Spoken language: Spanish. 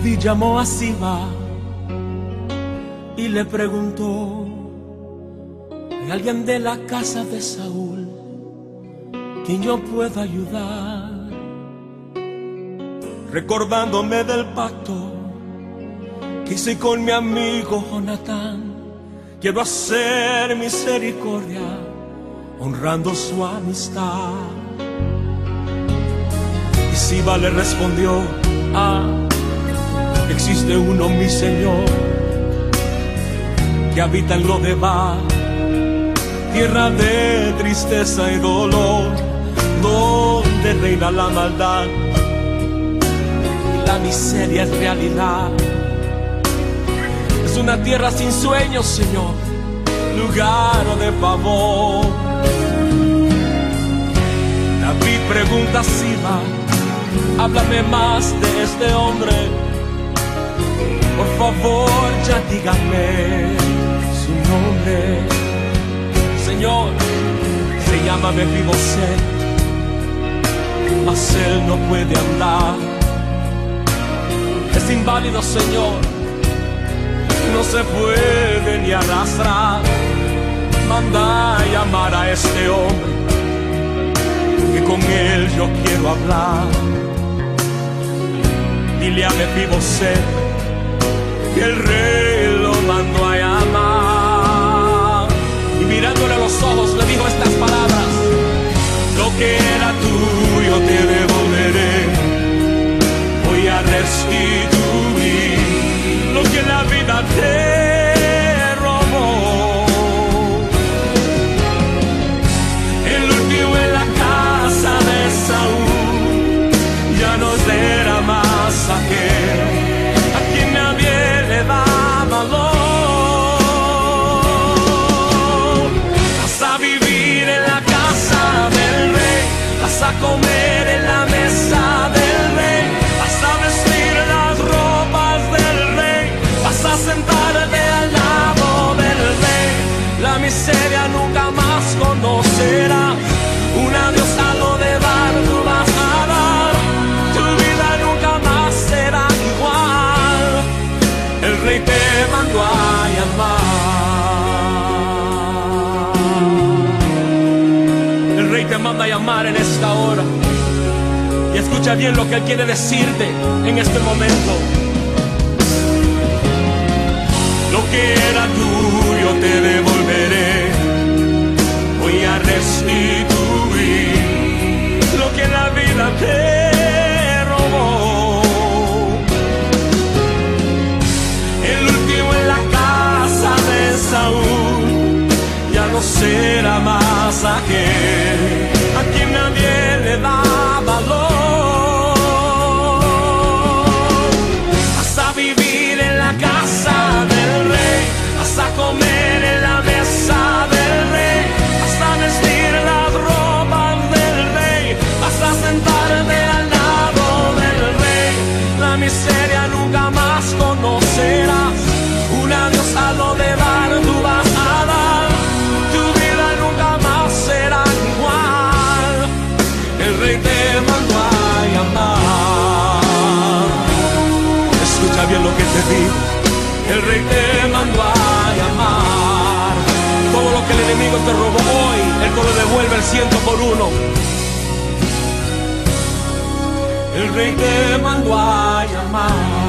David llamó a Siba y le preguntó: ¿hay alguien de la casa de Saúl quien yo pueda ayudar? Recordándome del pacto que hice con mi amigo Jonatán, quiero hacer misericordia honrando su amistad. Y Siba le respondió: existe uno, mi Señor, que habita en Lodebar, tierra de tristeza y dolor, donde reina la maldad y la miseria es realidad. Es una tierra sin sueños, Señor, lugar de pavor. David pregunta a Siba: háblame más de este hombre, por favor, ya dígame su nombre. Señor, se llama Mefiboset, mas él no puede andar. Es inválido, Señor, no se puede ni arrastrar. Manda a llamar a este hombre, que con él yo quiero hablar. Dile a Mefiboset que el rey lo mandó a llamar. Y mirándole a los ojos le dijo estas palabras: lo que era tuyo te devolveré, voy a restituir lo que la vida te robó. El último en la casa de Saúl ya no será más aquel a quien nadie le da valor. Vas a vivir en la casa del rey, vas a comer en la mesa del rey, vas a vestir las ropas del rey, vas a sentarte al lado del rey. La miseria nunca más conocerás, un adiós a lo de dar tú vas a dar, tu vida nunca más será igual. El rey te mandó a llamar. El rey te manda a llamar en esta hora. Y escucha bien lo que él quiere decirte en este momento. Lo que era tuyo te devolveré, voy a restituir lo que la vida te robó. El último en la casa de Saúl ya no será más aquel a quien nadie le da valor. Vas a vivir en la casa del rey, vas a comer en la mesa del rey, vas a vestir las ropas del rey, vas a sentarte al lado del rey. La miseria nunca más conocerás, un adiós a lo de dar tú vas a dar, tu vida nunca más será igual. El rey te mandó a llamar. Escucha bien lo que te digo, el rey te mandó a llamar. Todo lo que el enemigo te robó hoy, él te lo devuelve el 100 por 1. El rey te mandó a llamar.